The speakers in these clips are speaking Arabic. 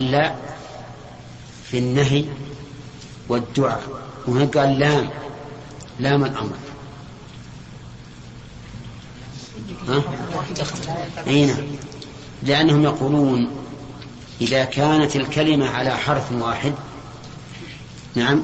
قال لا في النهي والدعاء، وهنا قال لام الأمر. أين؟ لأنهم يقولون إذا كانت الكلمة على حرف واحد نعم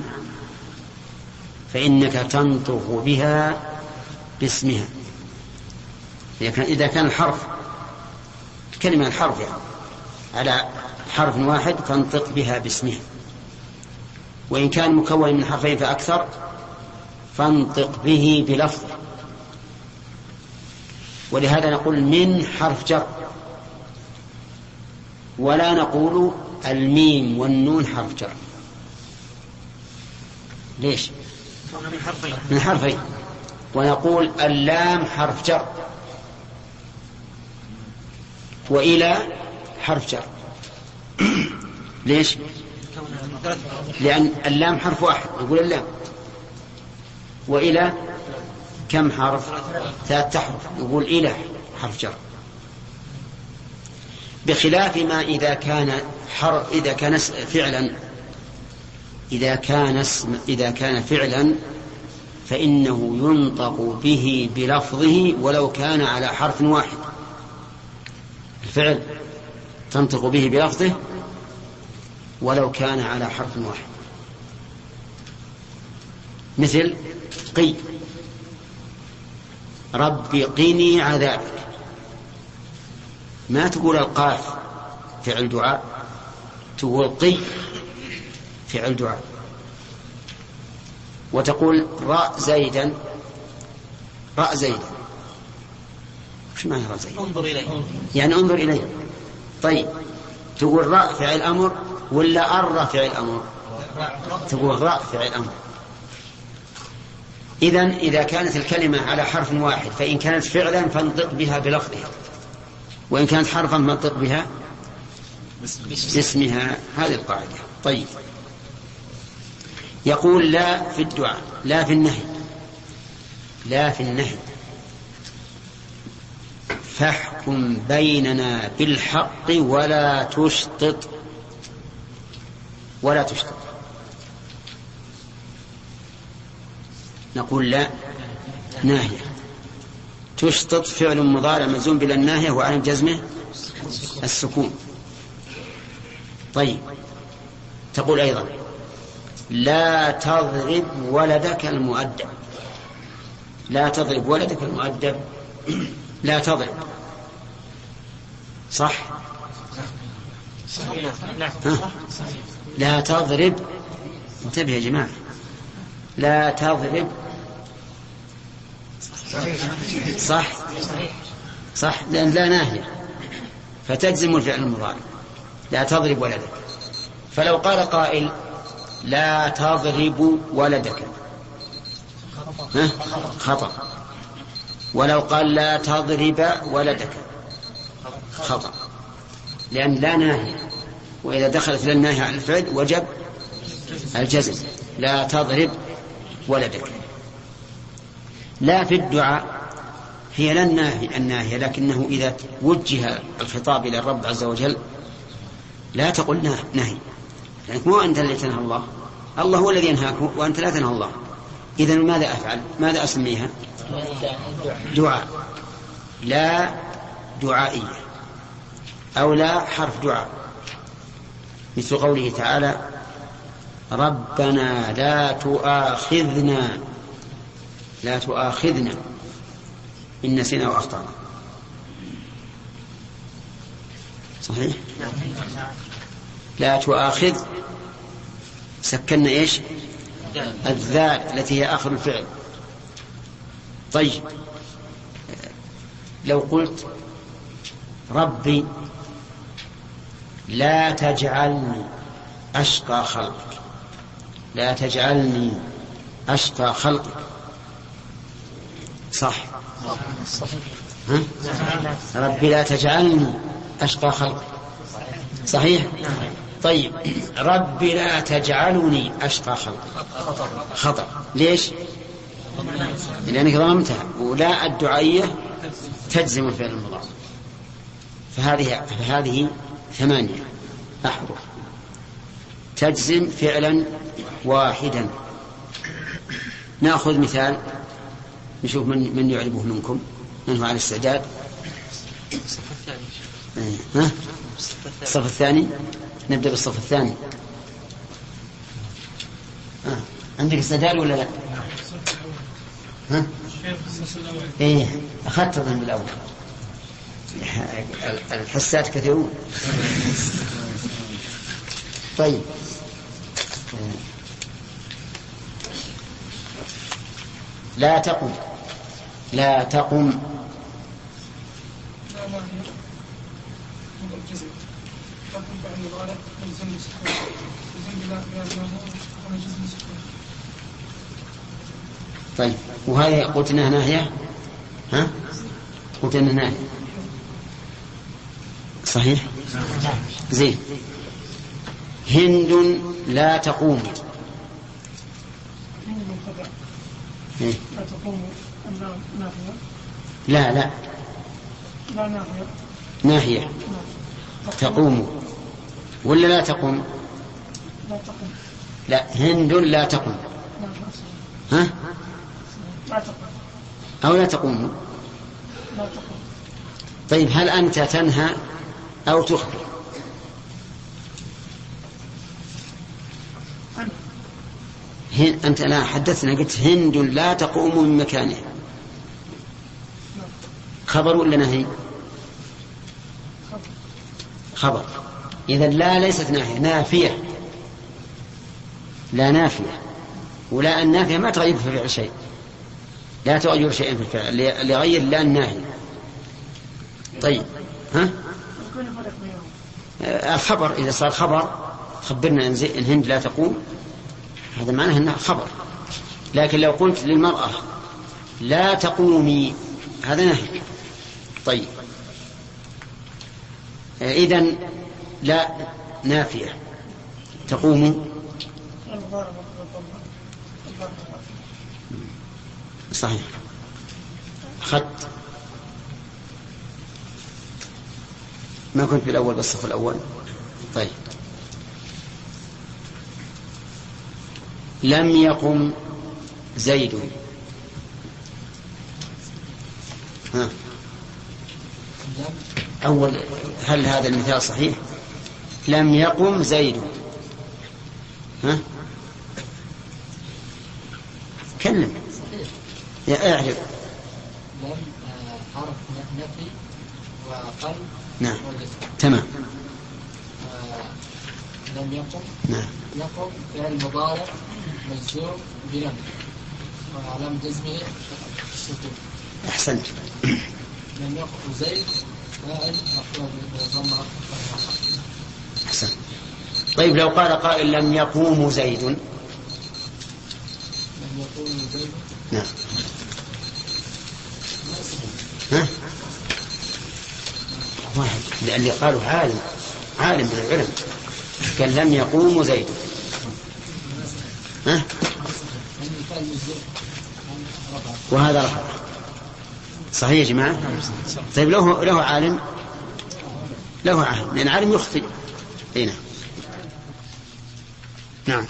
فإنك تنطق بها باسمها. إذا كان الحرف الكلمة الحرف يعني على حرف واحد فانطق بها باسمها، وإن كان مكون من حرفين فأكثر فانطق به بلفظه. ولهذا نقول من حرف جر، ولا نقول الميم والنون حرف جر. ليش؟ من حرفين. ونقول اللام حرف جر وإلى حرف جر. ليش؟ لأن اللام حرف واحد نقول اللام، وإلى كم حرف؟ 3 أحرف نقول إلى حرف جر. بخلاف ما إذا كان فعلا فإنه ينطق به بلفظه ولو كان على حرف واحد. الفعل تنطق به بلفظه ولو كان على حرف واحد، مثل قي، رب قني عذابك. ما تقول القاف فعل دعاء، تقول قي فعل دعاء. وتقول رأ زيدا وش معنى رأ زيدا؟ انظر إليه، يعني انظر إليه. طيب تقول رأ فعل أمر ولا أر فعل أمر؟ تقول رأ فعل أمر. إذا كانت الكلمة على حرف واحد فإن كانت فعلا فانطق بها بلفظها، وإن كانت حرفا فانطق بها باسمها. هذه القاعدة. طيب يقول لا في الدعاء، لا في النهي فاحكم بيننا بالحق ولا تشطط. نقول لا ناهية. تشطط فعل مضارع مجزوم بلا الناهية وعلى جزمه السكون. طيب تقول أيضا لا تضرب ولدك المؤدب. لا تضرب ولدك المؤدب، لا تضرب صح؟ لا تضرب، انتبه يا جماعة، لا تضرب صح لأن لا ناهية فتجزم الفعل المضارع. لا تضرب ولدك. فلو قال قائل لا تضرب ولدك خطأ، ولو قال لا تضرب ولدك خطأ، لأن لا ناهية، وإذا دخلت لا الناهية على الفعل وجب الجزم. لا تضرب ولدك. لا في الدعاء هي لا الناهية، لكنه إذا وجه الخطاب إلى الرب عز وجل لا تقل نهي، لأنك مو أنت اللي تنهى الله، الله هو الذي ينهاك وأنت لا تنهى الله. إذن ماذا أفعل؟ ماذا أسميها؟ دعاء. لا دعائية أو لا حرف دعاء، مثل قوله تعالى ربنا لا تؤاخذنا إن نسينا وأخطأنا. صحيح؟ لا تؤاخذ سكننا إيش؟ الذال التي هي آخر الفعل. طيب لو قلت ربي لا تجعلني أشقى خلقك، لا تجعلني أشقى خلقك، صح؟ ها؟ ربي لا تجعلني أشقى خلقك، صحيح؟ طيب ربي لا تجعلني أشقى خلقك خطأ. ليش؟ لأنك ضممتها، ولا الدعائية تجزم الفعل المضارع. فهذه 8. أحرف تجزم فعلا واحدا. نأخذ مثال نشوف من يعربه منكم، من هو على الاستعداد. الصف الثاني. نبدأ بالصف الثاني. عندك استعداد ولا لا؟ ايه أخذت من الأول. الحسات كثيرون. طيب لا تقم. لا تقم. طيب وهذه قلت انها ناهية. قلت انها ناهية صحيح. زين. هند لا تقوم. لا تقوم. لا لا ناهية. تقوم ولا لا تقوم؟ لا هند لا تقوم. أو لا تقوم. طيب هل أنت تنهى أو تخبر؟ أنت لا حدثنا قلت هند لا تقوم من مكانها. خبر ولا نهي؟ خبر. إذن لا ليست ناهية، نافية. لا نافية. ولا النافية ما تغير في فعل شيء، لا تغير شيئا في الفعل لغير لا الناهي. طيب الخبر إذا صار خبر خبرنا إن هند لا تقوم، هذا معناه أنه خبر. لكن لو قلت للمرأة لا تقومي هذا نهي. طيب إذن لا نافية. تقوم صحيح. أخذت. ما كنت بالأول بالصف الأول. طيب لم يقم زيد. أول هل هذا المثال صحيح؟ لم يقم زيد. كلم يا اعرف. لم حرف نفي وقل. نعم تمام. لم يقم. نعم. يقم فعل مضارع مجزوم بلم وعلم جزمه السكون. أحسنت. لم يقم زيد فاعل مفعول بالضمة. أحسنت. طيب لو قال قائل لم يقوم زيد. لم يقوم زيد. نعم. واحد اللي قالوا عالم بالعلم قال لم يقوم زيد. وهذا رفع. صحيح يا جماعة. طيب له عالم لأن عالم يخطئ. هنا نعم.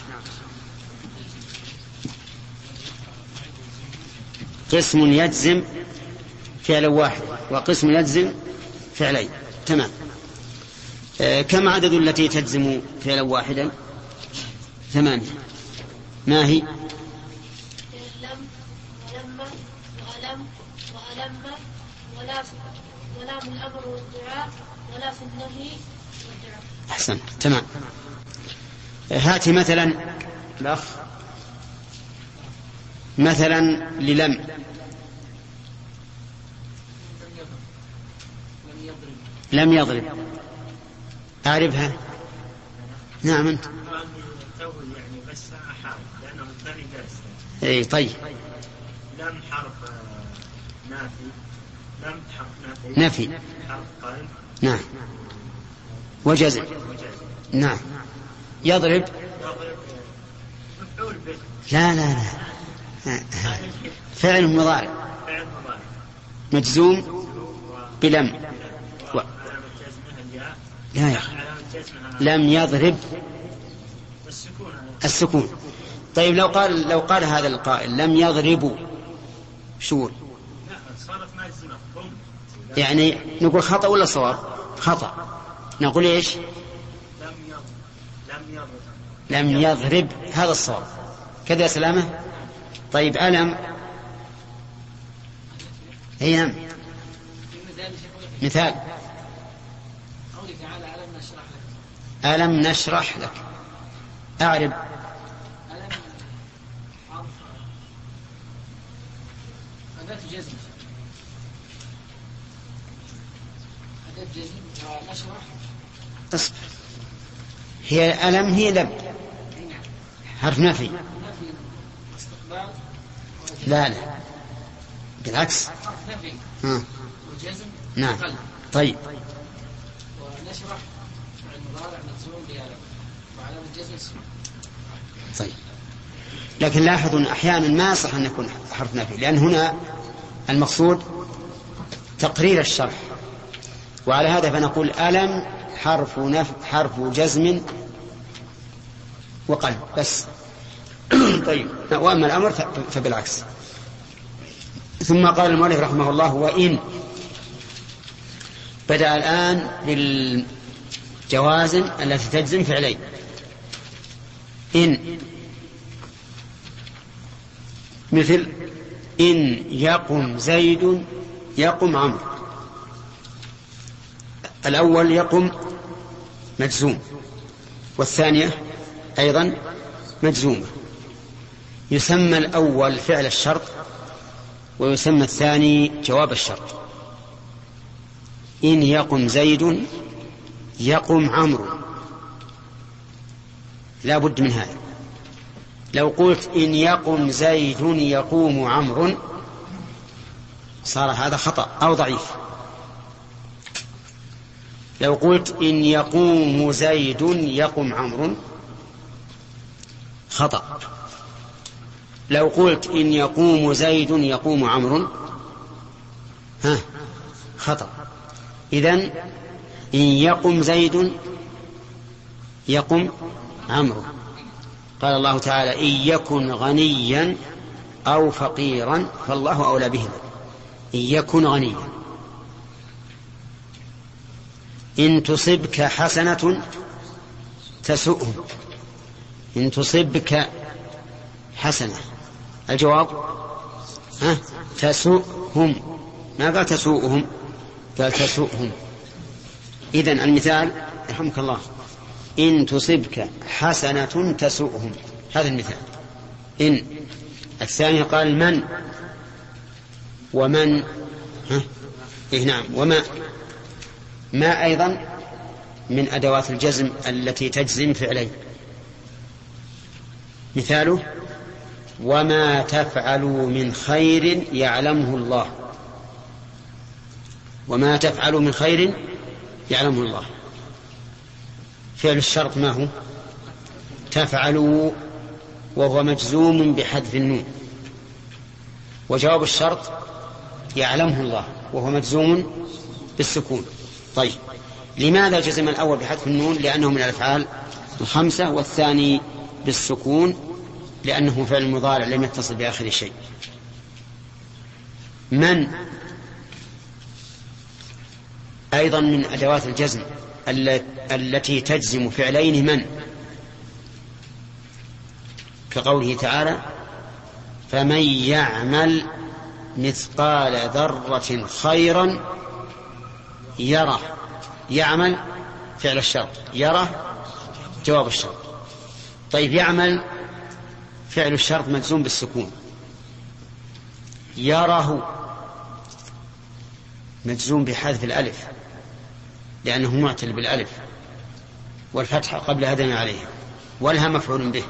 قسم يجزم فعلا واحد وقسم يجزم فعلين. تمام. كم عدد التي تجزم فعلا واحدا؟ 8. ما هي؟ لم ولم وألم وألم ولا في الأمر والدعاء ولا في النهي والدعاء. أحسن. تمام. هاتي مثلا الأخ مثلا للم. لم يضرب. أعرفها. نعم أنت. يعني بس أحاول لأنه الثاني درس. إيه طيب. لم حرف نافي. لم حرف نافي. حرف قلب. نعم. وجزم. نعم. يضرب. مفعول به. لا فعل مضارع مجزوم بلم. لا يا أخي لم يضرب السكون. طيب لو قال هذا القائل لم يضربوا شو يعني نقول خطأ ولا صواب؟ خطأ. نقول إيش؟ لم يضرب هذا الصواب كذا يا سلامة. طيب ألم هي نعم مثال ألم نشرح لك. أعرب أداة جزم نشرح. اصبر هي ألم هي لم حرف نفي. لا بالعكس نعم. طيب ونشرح المضارع مجزوم بألم وعلامة الجزم. طيب لكن لاحظوا أحيانا ما يصح أن يكون حرف نفي لأن هنا المقصود تقرير الشرح. وعلى هذا فنقول ألم حرف جزم وقلب بس. طيب وأما الأمر فبالعكس. ثم قال المؤلف رحمه الله وإن. بدأ الآن بالجوازم التي تجزم فعلين. إن مثل إن يقم زيد يقم عمرو. الأول يقم مجزوم والثانية أيضا مجزومة. يسمى الأول فعل الشرط ويسمى الثاني جواب الشرط. إن يقم زيد يقم عمرو لا بد من هذا. لو قلت إن يقم زيد يقوم عمرو صار هذا خطأ أو ضعيف. لو قلت إن يقوم زيد يقم عمرو خطأ. لو قلت إن يقوم زيد يقوم عمرو خطأ. إذن إن يقم زيد يقم عمرو. قال الله تعالى إن يكن غنيا أو فقيرا فالله أولى بهما. إن يكن غنيا. إن تصبك حسنة تسؤهم. إن تصبك حسنة الجواب تسؤهم. ما قال تسوءهم قال تسؤهم. إذن المثال رحمك الله إن تصبك حسنة تسؤهم هذا المثال. إن. الثاني قال من ومن نعم وما. ما أيضا من أدوات الجزم التي تجزم فعلين. مثاله وما تفعلوا من خير يعلمه الله. وما تفعلوا من خير يعلمه الله. فعل الشرط ما هو؟ تفعلوا وهو مجزوم بحذف النون. وجواب الشرط يعلمه الله وهو مجزوم بالسكون. طيب لماذا جزم الأول بحذف النون؟ لأنه من الأفعال الخمسة. والثاني بالسكون لأنه فعل مضارع لم يتصل بآخر شيء. من أيضا من أدوات الجزم التي تجزم فعلين. من كقوله تعالى فمن يعمل مثقال ذرة خيرا يره. يعمل فعل الشرط يره جواب الشرط. طيب يعمل فعل الشرط مجزوم بالسكون. يره مجزوم بحذف الألف لأنه معتل بالألف والفتحة قبل هدم عليها والها مفعول به.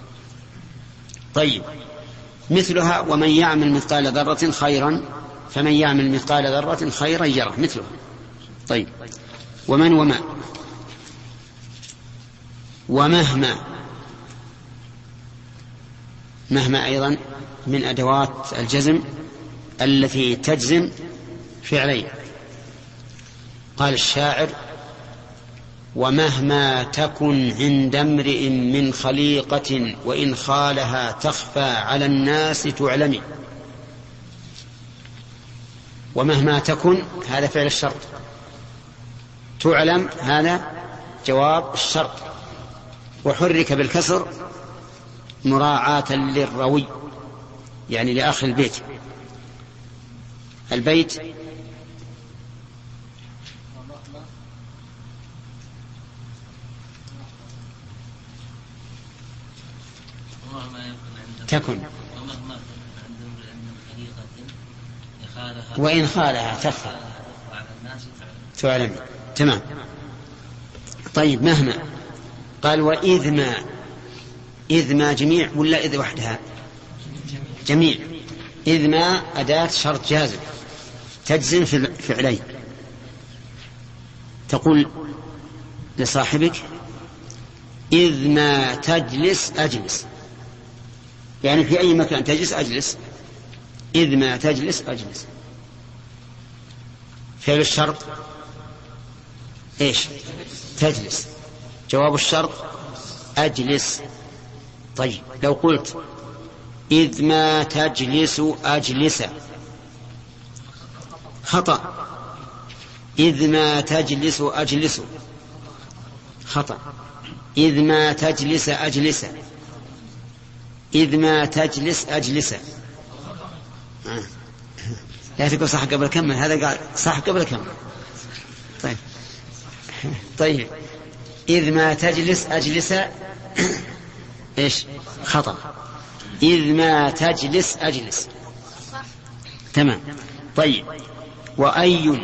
طيب مثلها ومن يعمل مثقال ذرة خيرا فمن يعمل مثقال ذرة خيرا يره مثله. طيب ومن وما ومهما. مهما أيضا من أدوات الجزم التي تجزم فعلين. قال الشاعر ومهما تكن عند امرئ من خليقة وإن خالها تخفى على الناس تعلمي. ومهما تكن هذا فعل الشرط، تعلم هذا جواب الشرط، وحرك بالكسر مراعاة للروي، يعني لآخر البيت. البيت تكن وإن خالها تخفى تعلم. تمام. طيب مهما قال وإذ ما، إذ ما جميع ولا إذ وحدها؟ جميع. إذ ما أداة شرط جازم تجزم في فعلين. تقول لصاحبك إذ ما تجلس أجلس، يعني في أي مكان تجلس أجلس. إذ ما تجلس أجلس. فعل الشرط إيش؟ تجلس. جواب الشرط أجلس. طيب لو قلت إذ ما تجلس أجلس، خطأ. إذ ما تجلس أجلس، خطأ. إذ ما تجلس أجلس، إذ ما تجلس أجلس. لا تقول صح قبل كمل، هذا قال صح قبل كمل. طيب إذ ما تجلس أجلس إيش؟ خطأ. إذ ما تجلس أجلس. تمام. طيب وأي،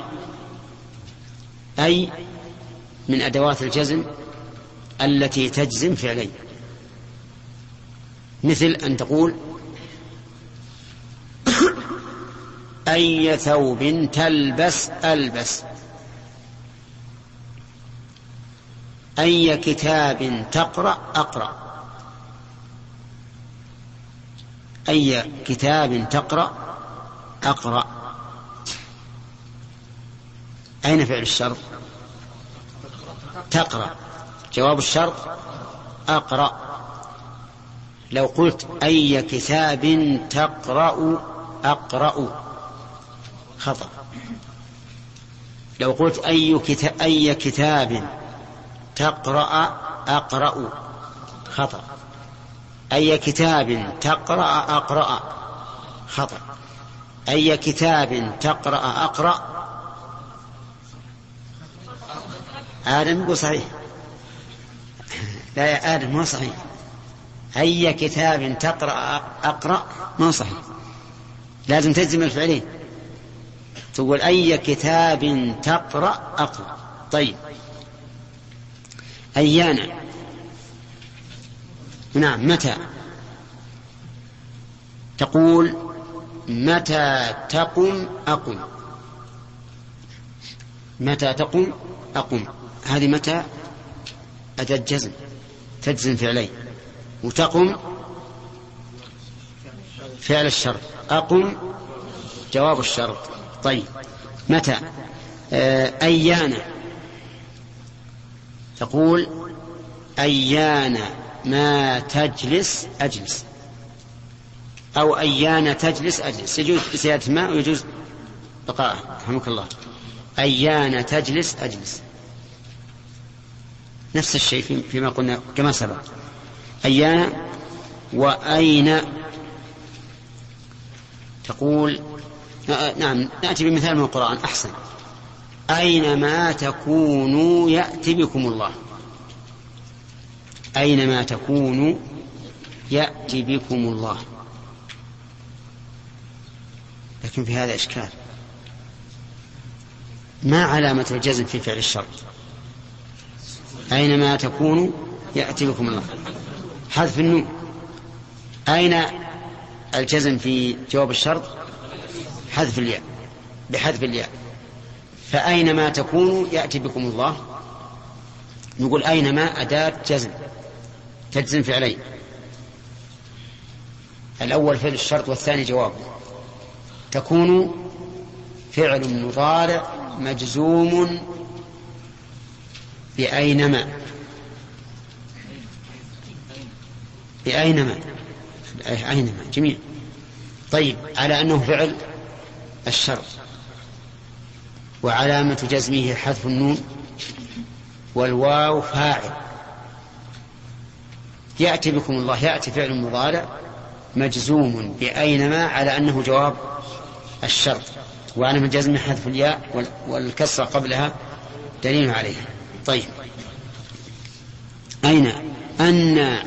أي من أدوات الجزم التي تجزم فعلين، مثل أن تقول أي ثوب تلبس ألبس، أي كتاب تقرأ أقرأ، أي كتاب تقرأ أقرأ. أين فعل الشرط؟ تقرأ. جواب الشرط أقرأ. لو قلت أي كتاب تقرأ أقرأ، خطأ. لو قلت أي كتاب تقرأ أقرأ، خطأ. أي كتاب تقرأ أقرأ، خطأ. أي كتاب تقرأ أقرأ. آدم يقول صحيح. لا يا آدم مو صحيح. أي كتاب تقرأ أقرأ مو صحيح، لازم تجزم الفعلين. تقول أي كتاب تقرأ أقرأ. طيب أيانا، نعم. متى تقول متى تقم أقم، متى تقم أقم. هذه متى أداة جزم تجزم فعلين، وتقم فعل الشرط، أقم جواب الشرط. طيب متى أيانا، تقول أيانا ما تجلس أجلس، أو أيانا تجلس أجلس. يجوز زيادة ما ويجوز بقاء. رحمك الله. أيانا تجلس أجلس، نفس الشيء فيما قلنا كما سبق. أيانا. وأين تقول نعم، نأتي بمثال من القرآن أحسن. أينما تكونوا يأتي بكم الله، أينما تكونوا يأتي بكم الله. لكن في هذا إشكال، ما علامة الجزم في فعل الشرط؟ أينما تكونوا يأتي بكم الله، حذف النون. أين الجزم في جواب الشرط؟ حذف الياء، بحذف الياء. فأينما تكونوا يأتي بكم الله. نقول أينما أداة جزم تجزم فعلين، الأول فعل الشرط والثاني جوابه. تكون فعل مضارع مجزوم بأينما جميل. طيب، على أنه فعل الشرط، وعلامة جزمه حذف النون، والواو فاعل. يأتي بكم الله، يأتي فعل مضارع مجزوم بأينما على أنه جواب الشرط، وعلامة جزمه حذف الياء والكسرة قبلها دليل عليها. طيب، أين أن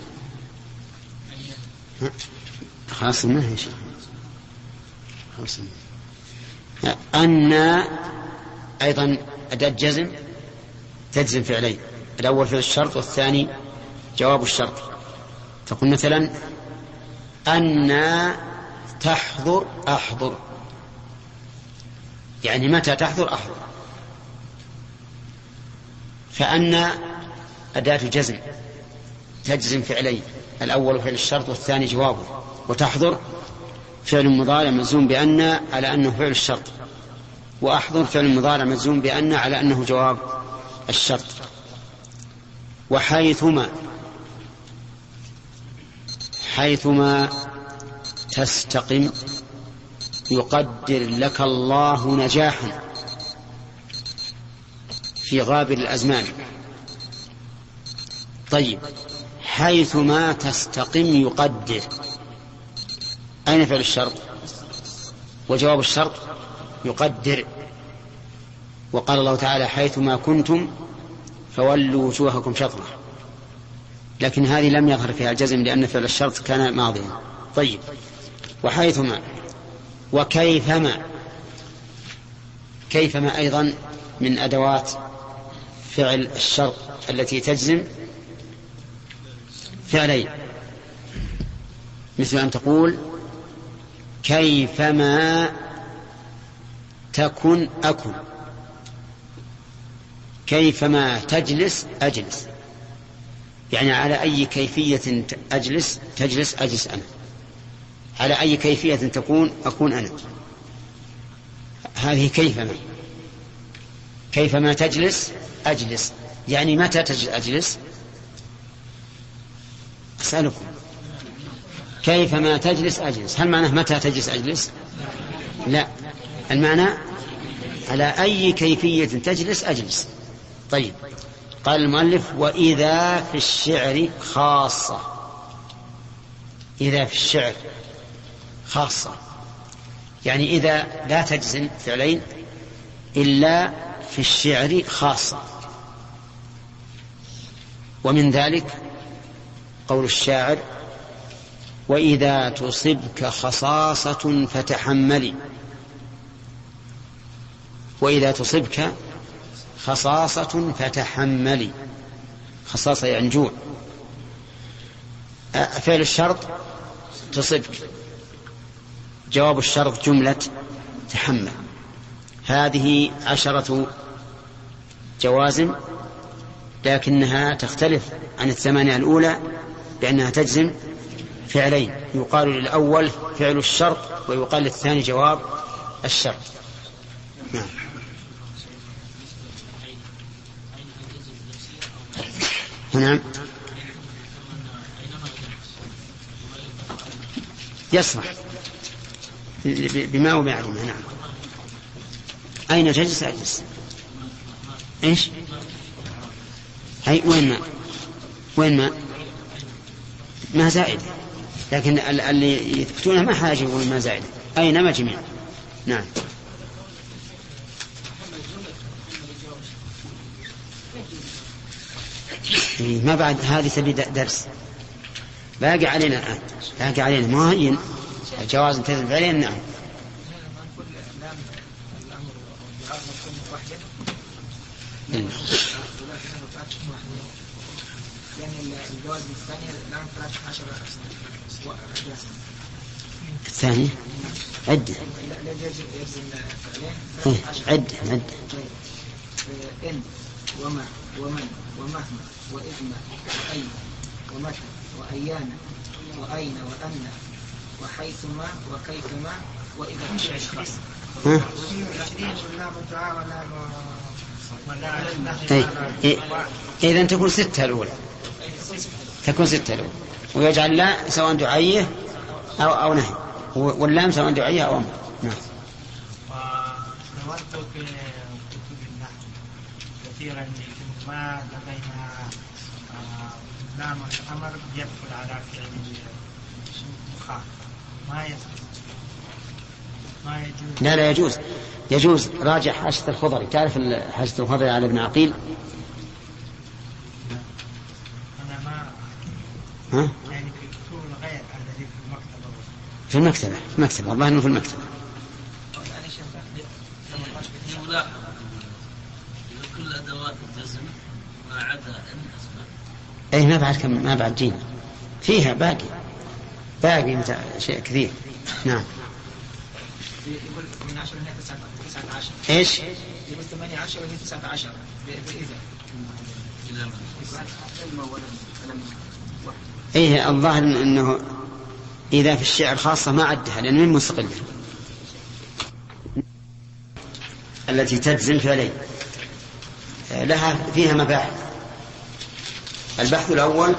خلاص ما هي شيء خلاص. أن أيضا أداة جزم تجزم فعلين، الأول فعل الشرط والثاني جواب الشرط. تقول مثلا أن تحضر أحضر، يعني متى تحضر أحضر. فأن أداة جزم تجزم فعلين، الأول فعل الشرط والثاني جوابه، وتحضر فعل مضارع مجزوم بأن على أنه فعل الشرط، وأحضر فعل مضارع مجزوم بأن على أنه جواب الشرط. وحيثما تستقم يقدر لك الله نجاحا في غابر الأزمان. طيب، حيثما تستقم يقدر، أين فعل الشرط؟ وجواب الشرط يقدر. وقال الله تعالى حيثما كنتم فولوا وجوهكم شطرة، لكن هذه لم يظهر فيها الجزم لأن فعل الشرط كان ماضيا. طيب، وحيثما وكيفما، كيفما أيضا من أدوات فعل الشرط التي تجزم فعلين، مثل أن تقول كيفما تكن أكن، كيفما تجلس أجلس، يعني على أي كيفية تجلس أنا، على أي كيفية تكون أكون أنا. هذه كيفما تجلس أجلس، يعني متى تجلس أجلس؟ أسألكم، كيفما تجلس أجلس، هل معناه متى تجلس أجلس؟ لا، المعنى على أي كيفية تجلس أجلس. طيب، قال المؤلف وإذا في الشعر خاصة، إذا في الشعر خاصة يعني إذا لا تجزم فعلين إلا في الشعر خاصة. ومن ذلك قول الشاعر وإذا تصبك خصاصة فتحملي، وإذا تصبك خصاصة فتحملي، خصاصة يعني جوع. فعل الشرط تصبك، جواب الشرط جملة تحمل. هذه 10 جوازم، لكنها تختلف عن 8 الأولى بأنها تجزم فعلين، يقال للأول فعل الشرط ويقال للثاني جواب الشرط. نعم، يصلح بما وبعلمه. نعم، أين تجلس أجلس. إيش؟ هاي وين ما زائد، لكن اللي يثبتونه ما حاجة يقول ما زائد، أينما جميع. نعم. ما بعد هذه تبي درس باقي علينا الآن، باقي علينا معين الجواز تذهب علينا. نعم. الثاني عد عد إن وما ومن ومهما وإذن وأين ومتى وأيان وأين وأن وحيثما وكيفما وإذا الشعر خاص. إذا تكون 6 الأولى، تكون 6 الأولى، ويجعل لا سواء دعائية أو نهي، واللام سواء دعائية أو أمر. نعم. ونود في كتب النحو كثيرا ما لدينا لام الأمر يدخل على فعل مخاطب ما يجوز. لا يجوز، يجوز. راجع حاشية الخضري، تعرف حاشية الخضري على ابن عقيل؟ أنا ما يعني في كتب الغير الذي في المكتبة. في المكتبة والله إنه في المكتبة. كل أدوات الجزم ما عدا إن أسماء. أي ما بعد جينا فيها باقي شيء كثير. نعم. يقول من 10 إلى 19. إيش؟ يقول 18 إلى 19 بإذا. إيه الظاهر إنه إذا في الشعر خاصة ما عدها لأنه من مستقل التي تجزم فعليه لها فيها مباحث. البحث الأول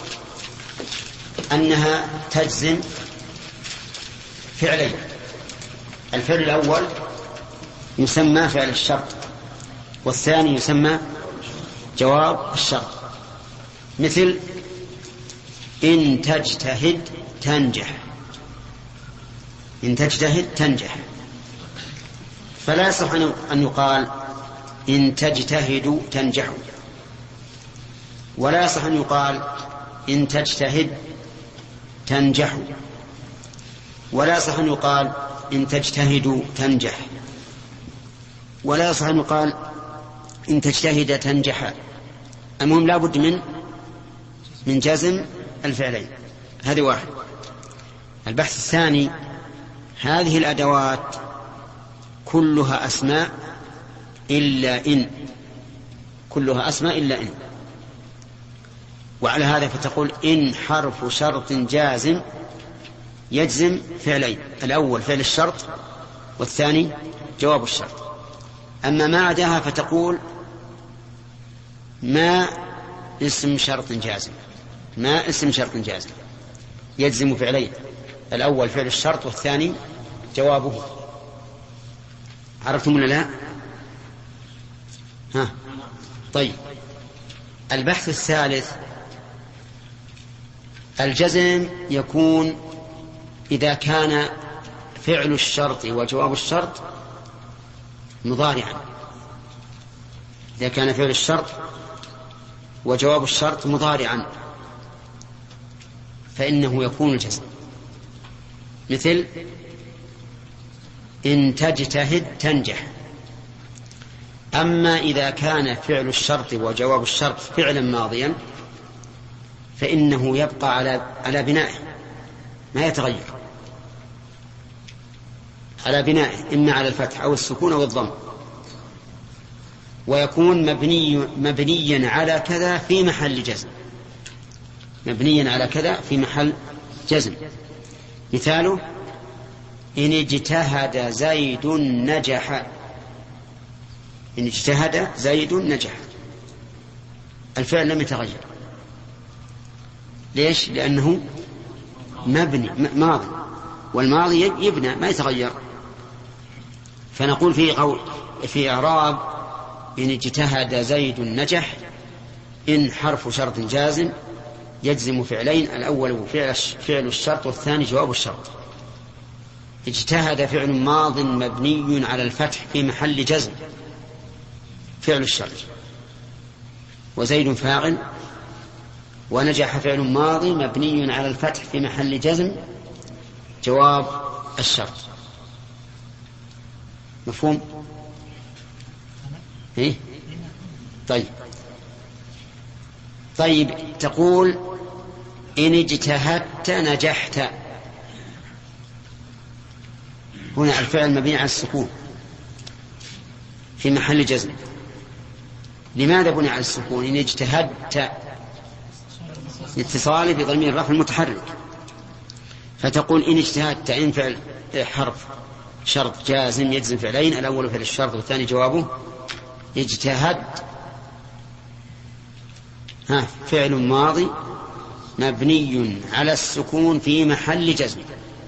أنها تجزم فعلين. الفعل الأول يسمى فعل الشرط، والثاني يسمى جواب الشرط. مثل إن تجتهد تنجح، إن تجتهد تنجح، فلا يصح أن يقال إن تجتهد تنجح، ولا يصح أن يقال إن تجتهد تنجح، ولا يصح أن يقال إن تجتهد تنجح، ولا يصح أن يقال إن تجتهد تنجح. المهم لا بد من جزم الفعلين. هذه واحد. البحث الثاني هذه الأدوات كلها أسماء إلا إن، كلها أسماء إلا إن. وعلى هذا فتقول إن حرف شرط جازم يجزم فعلين، الأول فعل الشرط والثاني جواب الشرط. أما ما عداها فتقول ما اسم شرط جازم، ما اسم شرط جازم يجزم فعلين، الأول فعل الشرط والثاني جوابه. عرفتم ولا لا؟ ها طيب. البحث الثالث الجزم يكون إذا كان فعل الشرط وجواب الشرط مضارعا. إذا كان فعل الشرط وجواب الشرط مضارعا فإنه يكون الجزم. مثل إن تجتهد تنجح. أما إذا كان فعل الشرط وجواب الشرط فعلا ماضيا فإنه يبقى على بنائه، ما يتغير، على بنائه إما على الفتح أو السكون أو الضم، ويكون مبنيا على كذا في محل جزم، مبنيا على كذا في محل جزم. مثاله إن اجتهد زيد نجح، إن اجتهد زيد نجح، الفعل لم يتغير. ليش؟ لأنه مبني ماضي، والماضي يبنى ما يتغير. فنقول في إعراب إن اجتهد زيد نجح إن حرف شرط جازم يجزم فعلين، الأول فعل الشرط والثاني جواب الشرط. اجتهد فعل ماض مبني على الفتح في محل جزم فعل الشرط، وزيد فاعل، ونجح فعل ماضي مبني على الفتح في محل جزم جواب الشرط. مفهوم؟ إيه؟ طيب تقول إن اجتهدت نجحت، هنا الفعل مبني على السكون في محل جزم. لماذا بني على السكون؟ إن اجتهدت اتصالي بضمير الرفع المتحرك، فتقول إن اجتهدت إن فعل حرف شرط جازم يجزم فعلين، الأول فعل الشرط والثاني جوابه اجتهد فعل ماضي مبني على السكون في محل جزم.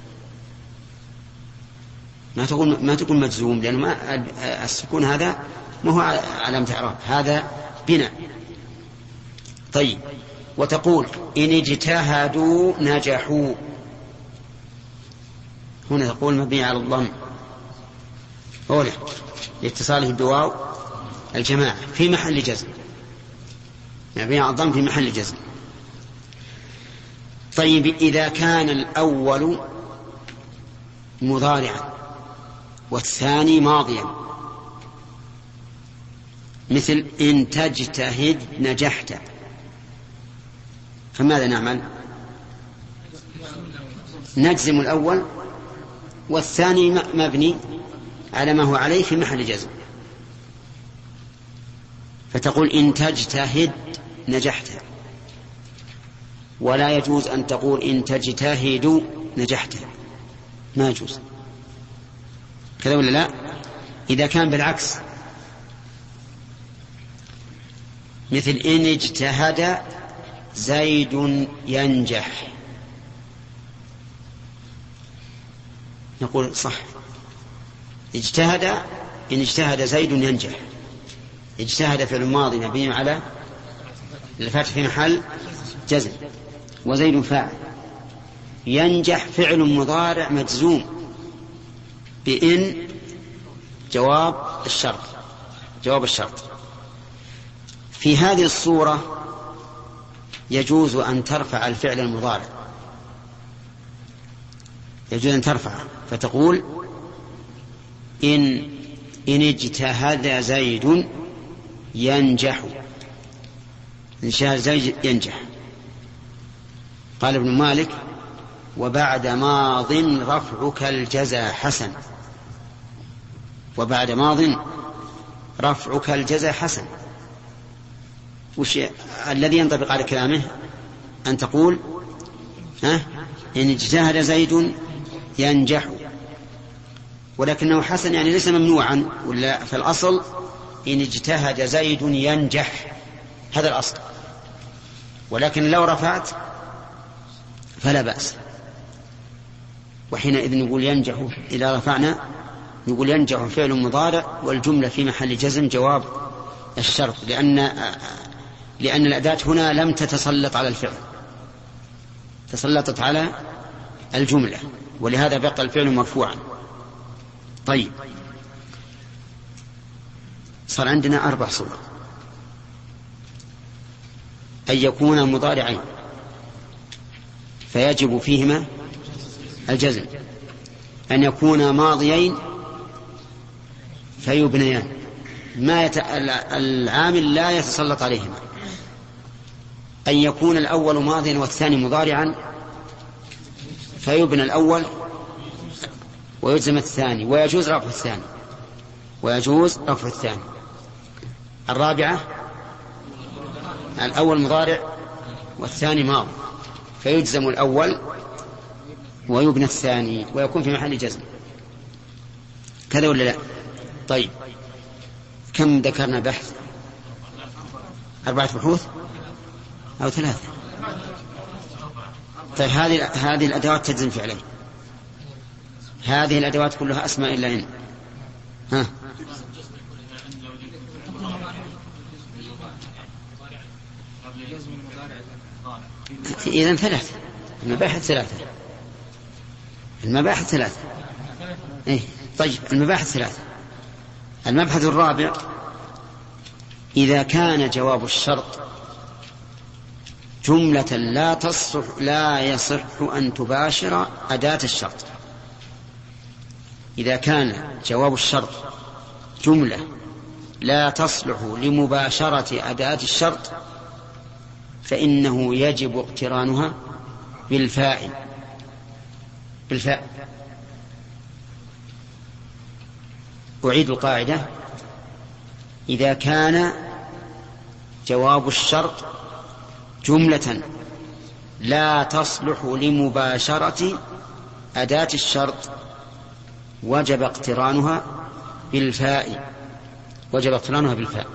ما تقول مجزوم، لأن السكون هذا ما هو علامة إعراب، هذا بناء. طيب، وتقول إن اجتهدوا نجحوا، هنا تقول مبني على الضم أولا لاتصاله بواو الجماعة في محل جزم، مبني على الضم في محل جزم. طيب، إذا كان الأول مضارعا والثاني ماضيا، مثل إن تجتهد نجحت، فماذا نعمل؟ نجزم الأول والثاني مبني على ما هو عليه في محل جزم. فتقول إن تجتهد نجحت، ولا يجوز أن تقول إن تجتهد نجحت، ما يجوز كذا ولا لا؟ إذا كان بالعكس، مثل إن اجتهد زيد ينجح، نقول صح، اجتهد، إن اجتهد زيد ينجح، اجتهد فعل ماضي مبني على الفتح في محل جزم وزيد فاعل، ينجح فعل مضارع مجزوم بإن جواب الشرط. في هذه الصورة يجوز أن ترفع الفعل المضارع، يجوز أن ترفع، فتقول إن اجتهد زيد ينجح، إن اجتهد زيد ينجح. قال ابن مالك: وبعد ماض رفعك الجزا حسن، وبعد ماض رفعك الجزا حسن. وش الذي ينطبق على كلامه؟ أن تقول إن اجتهد زيد ينجح، ولكنه حسن يعني ليس ممنوعا، ولا في الأصل إن اجتهد زيد ينجح، هذا الأصل، ولكن لو رفعت فلا بأس. وحينئذ نقول ينجح، إذا رفعنا نقول ينجح فعل مضارع والجملة في محل جزم جواب الشرط، لأن الأداة هنا لم تتسلط على الفعل، تسلطت على الجملة، ولهذا بقى الفعل مرفوعا. طيب، صار عندنا 4 صور: أن يكون مضارعين فيجب فيهما الجزم، أن يكون ماضيين فيبنيان، العامل لا يتسلط عليهما، أن يكون الأول ماضيا والثاني مضارعا فيبنى الأول ويجزم الثاني، ويجوز رفع الثاني. الرابعة: الأول مضارع والثاني ماضي فيجزم الأول ويبنى الثاني ويكون في محل جزم، كذا ولا لا؟ طيب، كم ذكرنا بحث؟ 4 بحوث أو 3؟ طيب، هذه الأدوات تجزم فعلين، هذه الأدوات كلها أسماء إلا إن. إذن 3، المباحث 3. إيه؟ طيب، المباحث 3. المبحث الرابع: إذا كان جواب الشرط جملة لا يصح أن تباشر أداة الشرط. إذا كان جواب الشرط جملة لا تصلح لمباشرة أداة الشرط فإنه يجب اقترانها بالفاء. أعيد القاعدة: إذا كان جواب الشرط جملة لا تصلح لمباشرة أداة الشرط وجب اقترانها بالفاء، وجب اقترانها بالفاء.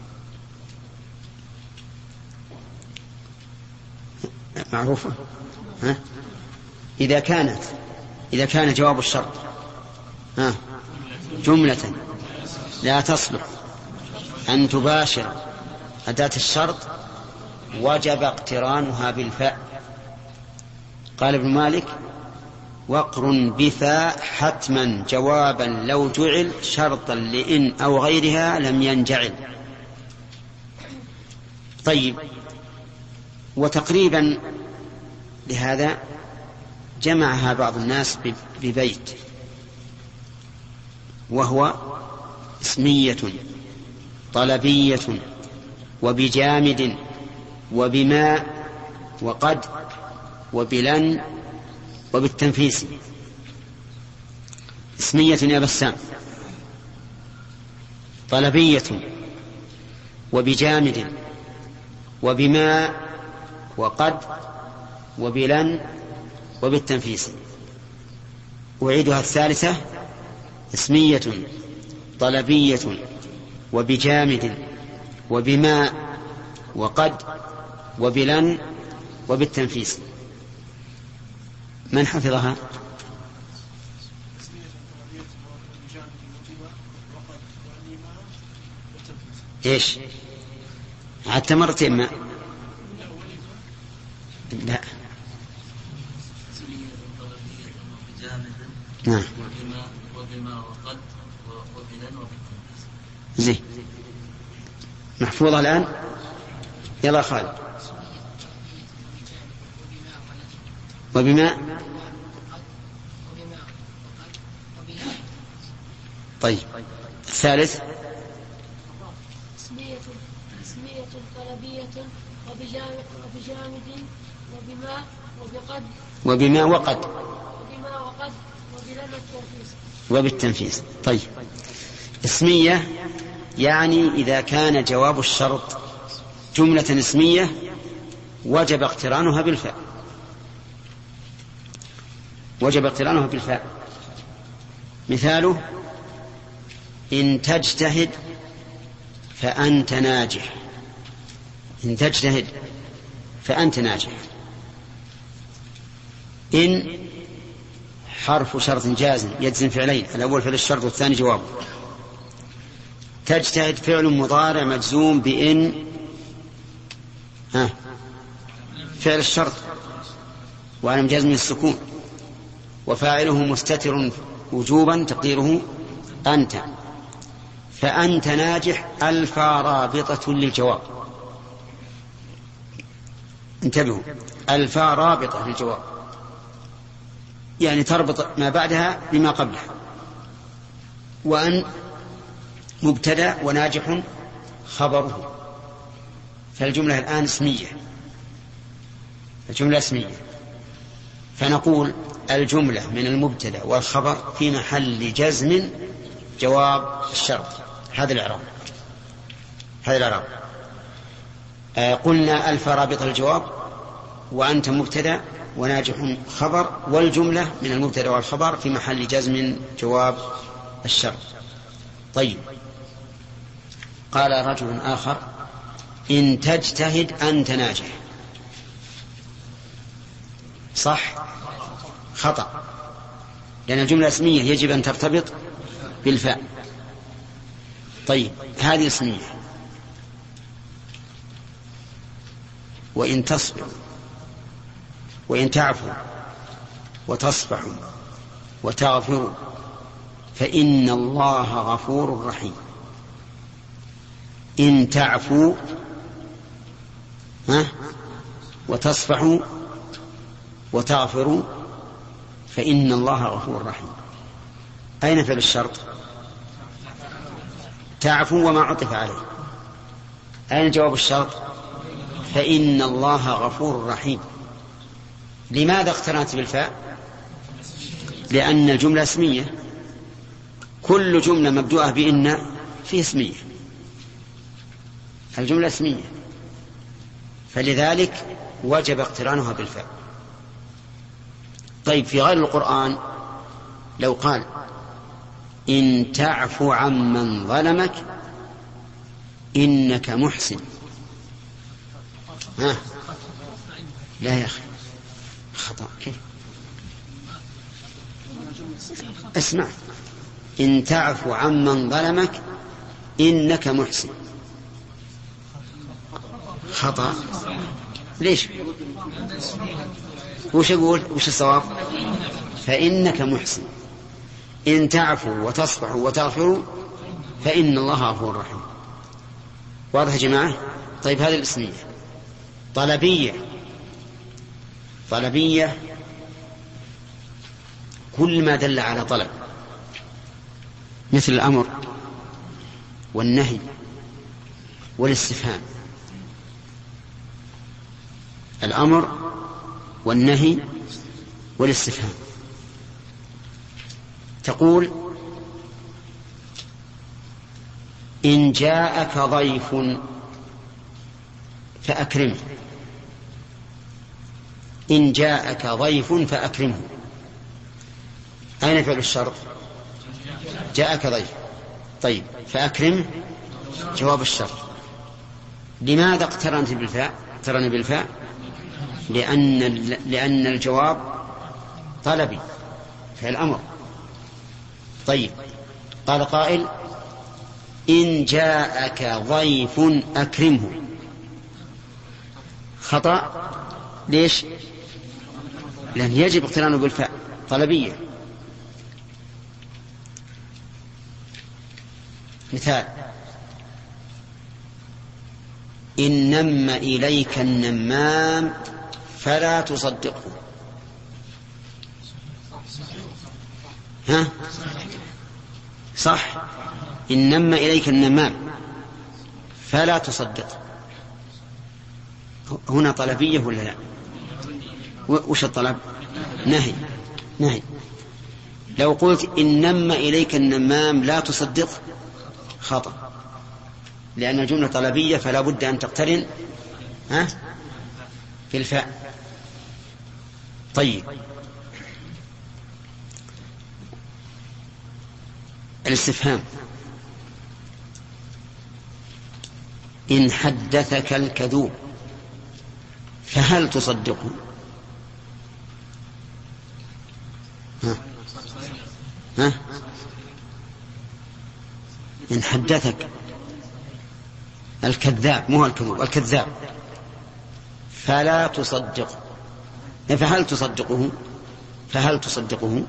معروفة. إذا كان جواب الشرط جملة لا تصلح أن تباشر أداة الشرط وجب اقترانها بالفاء. قال ابن مالك: واقرن بفاء حتما جوابا لو جعل شرطا لإن أو غيرها لم ينجعل. طيب، وتقريبا لهذا جمعها بعض الناس ببيت، وهو اسمية طلبية وبجامد وبما وقد وبلن وبالتنفيس. اسمية يا بسام، طلبية وبجامد وبما وقد وبلن وبالتنفيس. أعيدها الثالثة: اسمية طلبية وبجامد وبما وقد وبلن وبالتنفيس. من حفظها؟ ايش؟ حتى مرتين ما لا. نعم. وبما وقد وبلن وبالتنفيس. زين، محفوظة الآن. يلا خالد. وبما. طيب، الثالث: اسمية طلبية وبجامد وبما وبقد وبما وقد وبلن التنفيس وبالتنفيس. طيب، اسمية يعني إذا كان جواب الشرط جملة اسمية وجب اقترانها بالفاء. مثاله: إن تجتهد فأنت ناجح. إن تجتهد فأنت ناجح. إن حرف شرط جازم يجزم فعلين، الأول فعل الشرط والثاني جوابه. تجتهد فعل مضارع مجزوم بإن فعل الشرط وعلى جزم السكون، وفاعله مستتر وجوبا تقديره أنت. فأنت ناجح ألف رابطة للجواب. انتبهوا، ألف رابطة للجواب، يعني تربط ما بعدها بما قبلها. وأن مبتدأ وناجح خبره. فالجملة الآن اسمية، الجملة اسمية، فنقول الجملة من المبتدأ والخبر في محل جزم جواب الشرط. هذا الإعراب. قلنا ألف رابطة الجواب، وأنت مبتدأ وناجح خبر، والجملة من المبتدأ والخبر في محل جزم جواب الشرط. طيب، قال رجل آخر: إن تجتهد أنت ناجح. صح؟ خطأ، لأن الجملة اسمية يجب أن ترتبط بالفاء. طيب، هذه اسمية. وإن تصبر وإن تعفو وتصفحوا وتغفروا فإن الله غفور رحيم. إن تعفو وتصفحوا وتغفروا فإن الله غفور رحيم. أين فعل الشرط؟ تعفو وما عطف عليه. أين جواب الشرط؟ فإن الله غفور رحيم. لماذا اقترنت بالفاء؟ لأن الجملة اسمية، كل جملة مبدوءة بإن فيه اسمية، الجملة اسمية، فلذلك وجب اقترانها بالفاء. طيب، في غير القرآن لو قال: إن تعفو عمن ظلمك إنك محسن. ها لا يا أخي خطأ. كيف؟ اسمع، إن تعفو عمن ظلمك إنك محسن. خطأ. ليش؟ وش أقول؟ وش الصواب؟ فإنك محسن. إن تعفو وتصفحوا وتغفروا فإن الله غفور رحيم. واضح يا جماعة؟ طيب هذه الاسمية. طلبية كل ما دل على طلب، مثل الأمر والنهي والاستفهام. الأمر والنهي والاستفهام. تقول إن جاءك ضيف فأكرمه. إن جاءك ضيف فأكرمه. أين فعل الشرط؟ جاءك ضيف. طيب فأكرمه جواب الشرط. لماذا اقترنت بالفاء؟ لأن الجواب طلبي فعل الأمر. طيب قال قائل إن جاءك ضيف أكرمه. خطأ. ليش؟ لأن يجب اقترانه بالفاء طلبية. مثال إن نم إليك النمام فلا تصدقه. ها صح، إن نم إليك النمام فلا تصدق. هنا طلبية ولا لا؟ وش الطلب؟ نهي. لو قلت إن نم إليك النمام لا تصدق خطأ، لأن الجملة طلبية فلا بد أن تقترن في الفاء. طيب الاستفهام إن حدثك الكذوب فهل تصدقه؟ ها؟ إن حدثك الكذاب، مو الكذوب، الكذاب فلا تصدقه. فهل تصدقه؟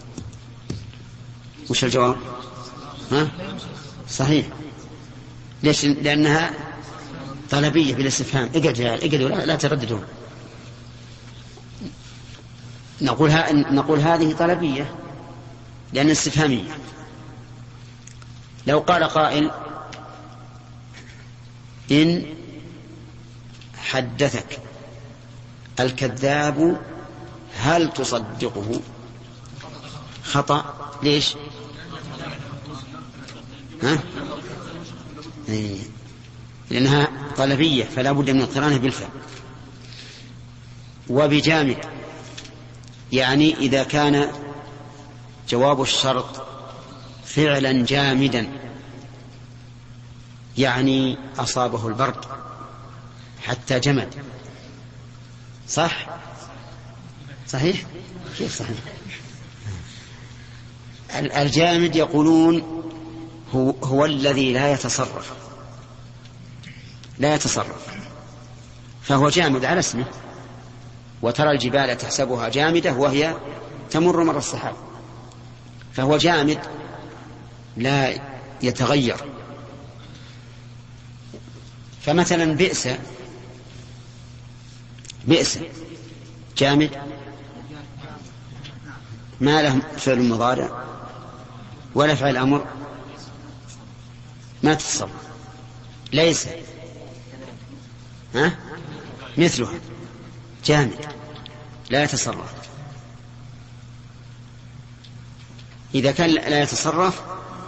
وش الجواب؟ صحيح. ليش؟ لأنها طلبية بالاستفهام. اقعدوا لا ترددون. نقول هذه طلبية لأن استفهامية. لو قال قائل إن حدثك الكذاب هل تصدقه؟ خطأ. ليش؟ لأنها طلبية فلا بد من اقترانها بالفعل. وبجامد يعني إذا كان جواب الشرط فعلا جامدا، يعني أصابه البرد حتى جمد. صحيح؟ كيف صحيح؟ الجامد يقولون هو الذي لا يتصرف، فهو جامد على اسمه. وترى الجبال تحسبها جامدة وهي تمر مر السحاب، فهو جامد لا يتغير. فمثلا بئس جامد ما له فعل مضارع ولا فعل أمر، ما تتصرف. ليس مثلها جامد لا يتصرف. إذا كان لا يتصرف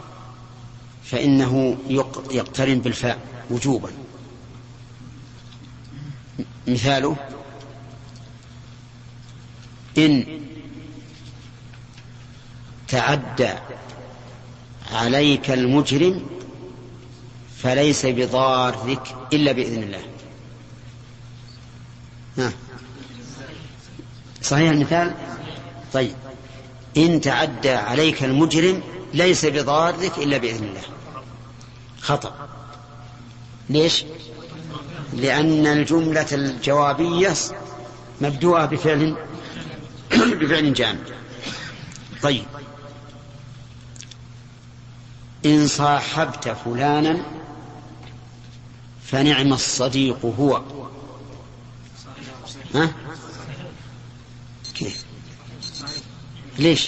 فإنه يقترن بالفاء وجوبا. مثاله إن تعدى عليك المجرم فليس بضارك إلا بإذن الله. صحيح المثال؟ طيب، إن تعدى عليك المجرم ليس بضارك إلا بإذن الله، خطأ. ليش؟ لأن الجملة الجوابية مبدوءة بفعل جامد. طيب، إن صاحبت فلانا فنعم الصديق هو. كيف؟ ليش؟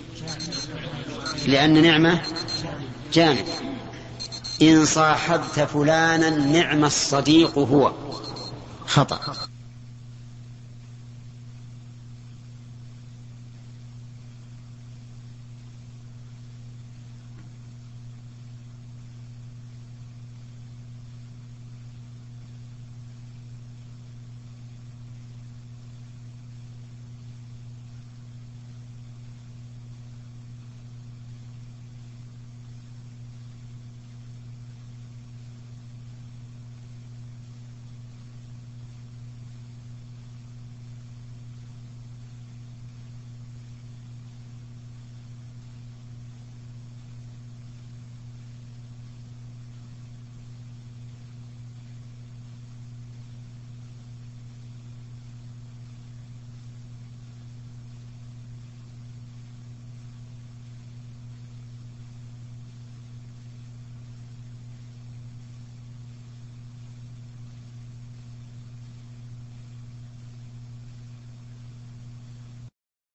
لأن نعمة جامد. إن صاحبت فلانا نعم الصديق هو، خطأ.